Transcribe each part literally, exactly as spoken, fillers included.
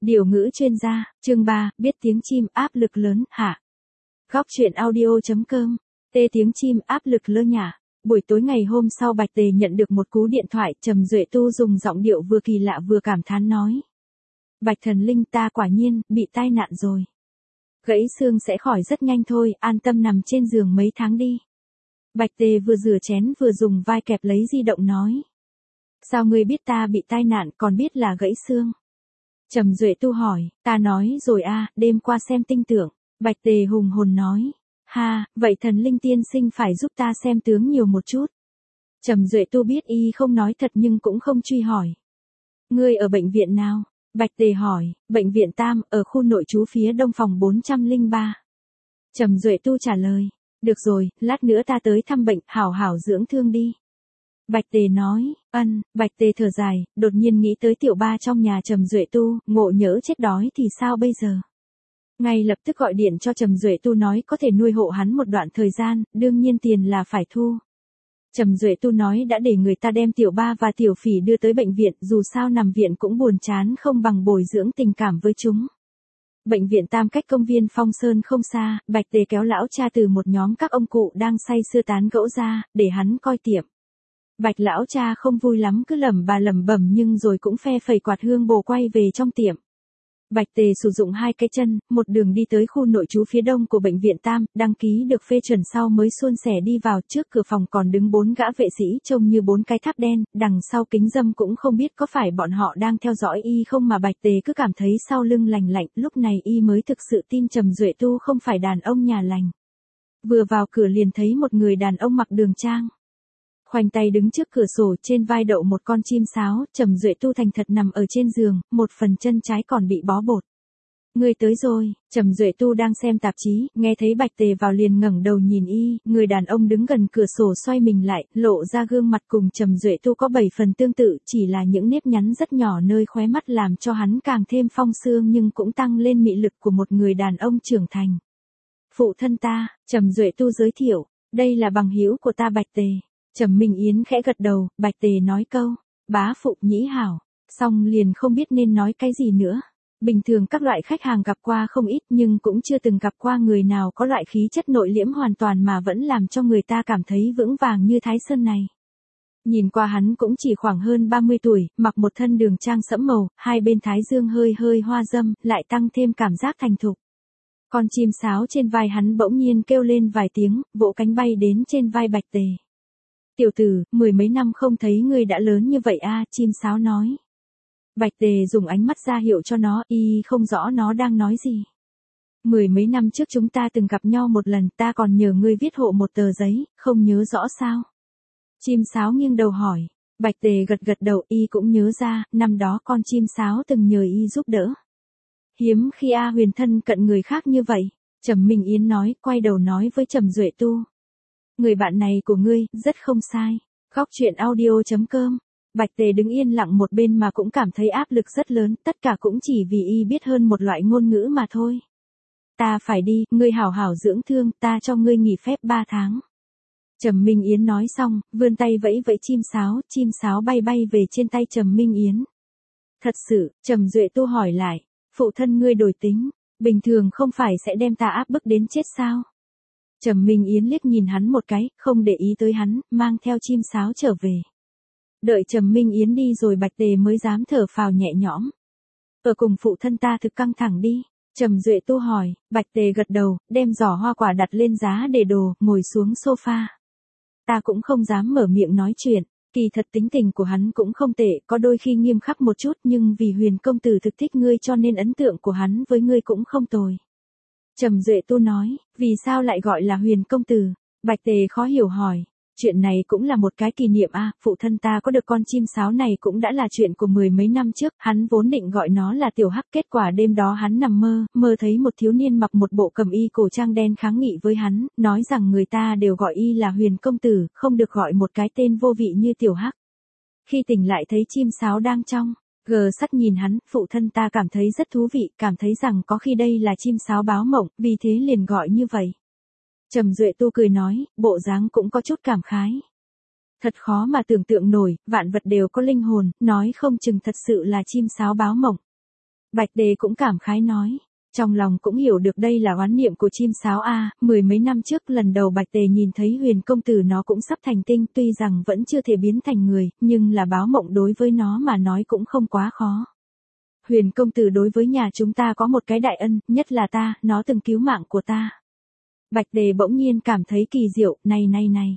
Điều ngữ chuyên gia, chương ba, biết tiếng chim áp lực lớn, hả? Góc truyện audio.com, tê tiếng chim áp lực lơ nhả. Buổi tối ngày hôm sau Bạch Tề nhận được một cú điện thoại, Trầm Duệ Tu dùng giọng điệu vừa kỳ lạ vừa cảm thán nói. Bạch thần linh, ta quả nhiên, bị tai nạn rồi. Gãy xương sẽ khỏi rất nhanh thôi, an tâm nằm trên giường mấy tháng đi. Bạch Tề vừa rửa chén vừa dùng vai kẹp lấy di động nói. Sao ngươi biết ta bị tai nạn còn biết là gãy xương? Trầm Duệ Tu hỏi, ta nói rồi a, đêm qua xem tinh tưởng. Bạch Tề hùng hồn nói, ha, vậy thần linh tiên sinh phải giúp ta xem tướng nhiều một chút. Trầm Duệ Tu biết y không nói thật nhưng cũng không truy hỏi. Ngươi ở bệnh viện nào? Bạch Tề hỏi, bệnh viện Tam, ở khu nội trú phía đông phòng bốn trăm lẻ ba. Trầm Duệ Tu trả lời, được rồi, lát nữa ta tới thăm bệnh, hảo hảo dưỡng thương đi. Bạch Tề nói, ân, Bạch Tề thở dài, đột nhiên nghĩ tới tiểu ba trong nhà Trầm Duệ Tu, ngộ nhỡ chết đói thì sao bây giờ? Ngay lập tức gọi điện cho Trầm Duệ Tu nói có thể nuôi hộ hắn một đoạn thời gian, đương nhiên tiền là phải thu. Trầm Duệ Tu nói đã để người ta đem tiểu ba và tiểu phỉ đưa tới bệnh viện, dù sao nằm viện cũng buồn chán không bằng bồi dưỡng tình cảm với chúng. Bệnh viện Tam cách công viên Phong Sơn không xa, Bạch Tề kéo lão cha từ một nhóm các ông cụ đang say sưa tán gẫu ra, để hắn coi tiệm. Bạch lão cha không vui lắm cứ lẩm bà lẩm bẩm nhưng rồi cũng phe phẩy quạt hương bồ quay về trong tiệm. Bạch Tề sử dụng hai cái chân, một đường đi tới khu nội trú phía đông của bệnh viện Tam, đăng ký được phê chuẩn sau mới suôn sẻ đi vào, trước cửa phòng còn đứng bốn gã vệ sĩ trông như bốn cái tháp đen, đằng sau kính râm cũng không biết có phải bọn họ đang theo dõi y không mà Bạch Tề cứ cảm thấy sau lưng lành lạnh, lúc này y mới thực sự tin Trầm Duệ Tu không phải đàn ông nhà lành. Vừa vào cửa liền thấy một người đàn ông mặc đường trang. Khoanh tay đứng trước cửa sổ, trên vai đậu một con chim sáo, Trầm Duệ Tu thành thật nằm ở trên giường, một phần chân trái còn bị bó bột. Người tới rồi, Trầm Duệ Tu đang xem tạp chí, nghe thấy Bạch Tề vào liền ngẩng đầu nhìn y, người đàn ông đứng gần cửa sổ xoay mình lại, lộ ra gương mặt cùng Trầm Duệ Tu có bảy phần tương tự, chỉ là những nếp nhắn rất nhỏ nơi khóe mắt làm cho hắn càng thêm phong sương nhưng cũng tăng lên mị lực của một người đàn ông trưởng thành. Phụ thân ta, Trầm Duệ Tu giới thiệu, đây là bằng hữu của ta Bạch Tề. Trầm Minh Yến khẽ gật đầu, Bạch Tề nói câu, bá phụ nhĩ hảo, xong liền không biết nên nói cái gì nữa. Bình thường các loại khách hàng gặp qua không ít nhưng cũng chưa từng gặp qua người nào có loại khí chất nội liễm hoàn toàn mà vẫn làm cho người ta cảm thấy vững vàng như Thái Sơn này. Nhìn qua hắn cũng chỉ khoảng hơn ba mươi tuổi, mặc một thân đường trang sẫm màu, hai bên thái dương hơi hơi hoa dâm, lại tăng thêm cảm giác thành thục. Con chim sáo trên vai hắn bỗng nhiên kêu lên vài tiếng, vỗ cánh bay đến trên vai Bạch Tề. Tiểu tử, mười mấy năm không thấy ngươi đã lớn như vậy a, chim sáo nói. Bạch Tề dùng ánh mắt ra hiệu cho nó, y không rõ nó đang nói gì. Mười mấy năm trước chúng ta từng gặp nhau một lần, ta còn nhờ ngươi viết hộ một tờ giấy, không nhớ rõ sao? Chim sáo nghiêng đầu hỏi. Bạch Tề gật gật đầu, y cũng nhớ ra, năm đó con chim sáo từng nhờ y giúp đỡ. Hiếm khi A Huyền thân cận người khác như vậy, Trầm Minh Yến nói, quay đầu nói với Trầm Duệ Tu. Người bạn này của ngươi, rất không sai. Góc truyện audio.com. Bạch Tề đứng yên lặng một bên mà cũng cảm thấy áp lực rất lớn, tất cả cũng chỉ vì y biết hơn một loại ngôn ngữ mà thôi. Ta phải đi, ngươi hảo hảo dưỡng thương, ta cho ngươi nghỉ phép ba tháng. Trầm Minh Yến nói xong, vươn tay vẫy vẫy chim sáo, chim sáo bay bay về trên tay Trầm Minh Yến. Thật sự, Trầm Duệ Tu hỏi lại, phụ thân ngươi đổi tính, bình thường không phải sẽ đem ta áp bức đến chết sao? Trầm Minh Yến liếc nhìn hắn một cái, không để ý tới hắn, mang theo chim sáo trở về. Đợi Trầm Minh Yến đi rồi Bạch Tề mới dám thở phào nhẹ nhõm. Ở cùng phụ thân ta thực căng thẳng đi. Trầm Duệ Tu hỏi, Bạch Tề gật đầu, đem giỏ hoa quả đặt lên giá để đồ, ngồi xuống sofa. Ta cũng không dám mở miệng nói chuyện, kỳ thật tính tình của hắn cũng không tệ, có đôi khi nghiêm khắc một chút nhưng vì Huyền công tử thực thích ngươi cho nên ấn tượng của hắn với ngươi cũng không tồi. Trầm Duệ Tu nói, vì sao lại gọi là Huyền công tử? Bạch Tề khó hiểu hỏi, chuyện này cũng là một cái kỷ niệm a, à, phụ thân ta có được con chim sáo này cũng đã là chuyện của mười mấy năm trước, hắn vốn định gọi nó là Tiểu Hắc, kết quả đêm đó hắn nằm mơ, mơ thấy một thiếu niên mặc một bộ cẩm y cổ trang đen kháng nghị với hắn, nói rằng người ta đều gọi y là Huyền công tử, không được gọi một cái tên vô vị như Tiểu Hắc. Khi tỉnh lại thấy chim sáo đang trong gờ sắt nhìn hắn, phụ thân ta cảm thấy rất thú vị, cảm thấy rằng có khi đây là chim sáo báo mộng, vì thế liền gọi như vậy. Trầm Duệ Tu cười nói, bộ dáng cũng có chút cảm khái. Thật khó mà tưởng tượng nổi, vạn vật đều có linh hồn, nói không chừng thật sự là chim sáo báo mộng. Bạch Tề cũng cảm khái nói. Trong lòng cũng hiểu được đây là oán niệm của chim sáo a, mười mấy năm trước lần đầu Bạch Tề nhìn thấy Huyền công tử nó cũng sắp thành tinh, tuy rằng vẫn chưa thể biến thành người, nhưng là báo mộng đối với nó mà nói cũng không quá khó. Huyền công tử đối với nhà chúng ta có một cái đại ân, nhất là ta, nó từng cứu mạng của ta. Bạch Tề bỗng nhiên cảm thấy kỳ diệu, này này này.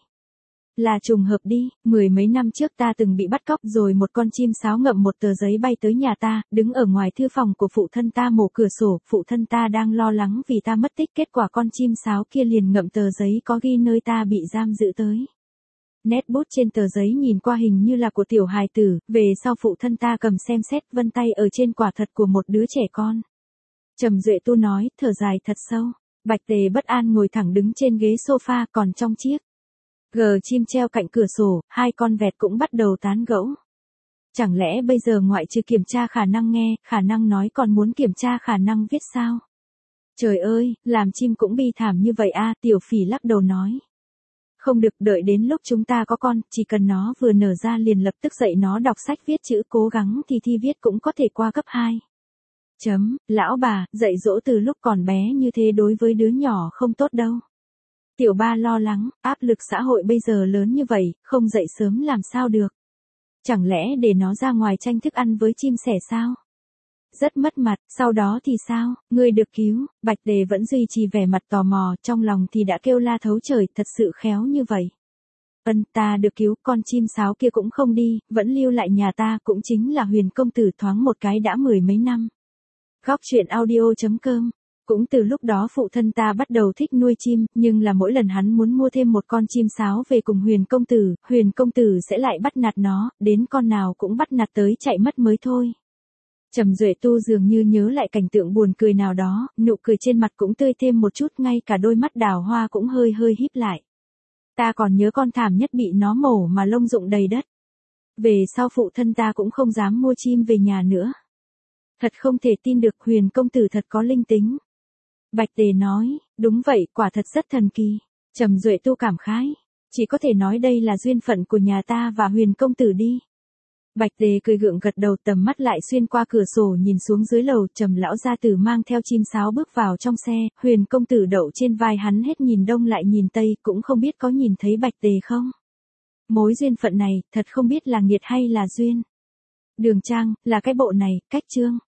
Là trùng hợp đi, mười mấy năm trước ta từng bị bắt cóc rồi một con chim sáo ngậm một tờ giấy bay tới nhà ta, đứng ở ngoài thư phòng của phụ thân ta mổ cửa sổ, phụ thân ta đang lo lắng vì ta mất tích, kết quả con chim sáo kia liền ngậm tờ giấy có ghi nơi ta bị giam giữ tới. Nét bút trên tờ giấy nhìn qua hình như là của tiểu hài tử, về sau phụ thân ta cầm xem xét, vân tay ở trên quả thật của một đứa trẻ con. Trầm Duệ Tu nói, thở dài thật sâu. Bạch Tề bất an ngồi thẳng đứng trên ghế sofa, còn trong chiếc gờ chim treo cạnh cửa sổ, hai con vẹt cũng bắt đầu tán gẫu. Chẳng lẽ bây giờ ngoại trừ kiểm tra khả năng nghe, khả năng nói còn muốn kiểm tra khả năng viết sao? Trời ơi, làm chim cũng bi thảm như vậy a, Tiểu Phỉ lắc đầu nói. Không được, đợi đến lúc chúng ta có con, chỉ cần nó vừa nở ra liền lập tức dạy nó đọc sách viết chữ, cố gắng thì thi viết cũng có thể qua cấp hai. Chấm, lão bà, dạy dỗ từ lúc còn bé như thế đối với đứa nhỏ không tốt đâu. Tiểu Ba lo lắng, áp lực xã hội bây giờ lớn như vậy, không dậy sớm làm sao được. Chẳng lẽ để nó ra ngoài tranh thức ăn với chim sẻ sao? Rất mất mặt, sau đó thì sao, ngươi được cứu, Bạch Tề vẫn duy trì vẻ mặt tò mò, trong lòng thì đã kêu la thấu trời, thật sự khéo như vậy. Ân, ta được cứu, con chim sáo kia cũng không đi, vẫn lưu lại nhà ta, cũng chính là Huyền công tử, thoáng một cái đã mười mấy năm. Góc truyện audio chấm com. Cũng từ lúc đó phụ thân ta bắt đầu thích nuôi chim, nhưng là mỗi lần hắn muốn mua thêm một con chim sáo về cùng Huyền công tử, Huyền công tử sẽ lại bắt nạt nó, đến con nào cũng bắt nạt tới chạy mất mới thôi. Trầm Duệ Tu dường như nhớ lại cảnh tượng buồn cười nào đó, nụ cười trên mặt cũng tươi thêm một chút, ngay cả đôi mắt đào hoa cũng hơi hơi híp lại. Ta còn nhớ con thảm nhất bị nó mổ mà lông rụng đầy đất. Về sau phụ thân ta cũng không dám mua chim về nhà nữa. Thật không thể tin được, Huyền công tử thật có linh tính. Bạch Tề nói, đúng vậy, quả thật rất thần kỳ. Trầm Duệ Tu cảm khái, chỉ có thể nói đây là duyên phận của nhà ta và Huyền công tử đi. Bạch Tề cười gượng gật đầu, tầm mắt lại xuyên qua cửa sổ nhìn xuống dưới lầu, Trầm lão gia tử mang theo chim sáo bước vào trong xe, Huyền công tử đậu trên vai hắn, hết nhìn đông lại nhìn tây, cũng không biết có nhìn thấy Bạch Tề không. Mối duyên phận này, thật không biết là nghiệt hay là duyên. Đường Trang, là cái bộ này, cách chương.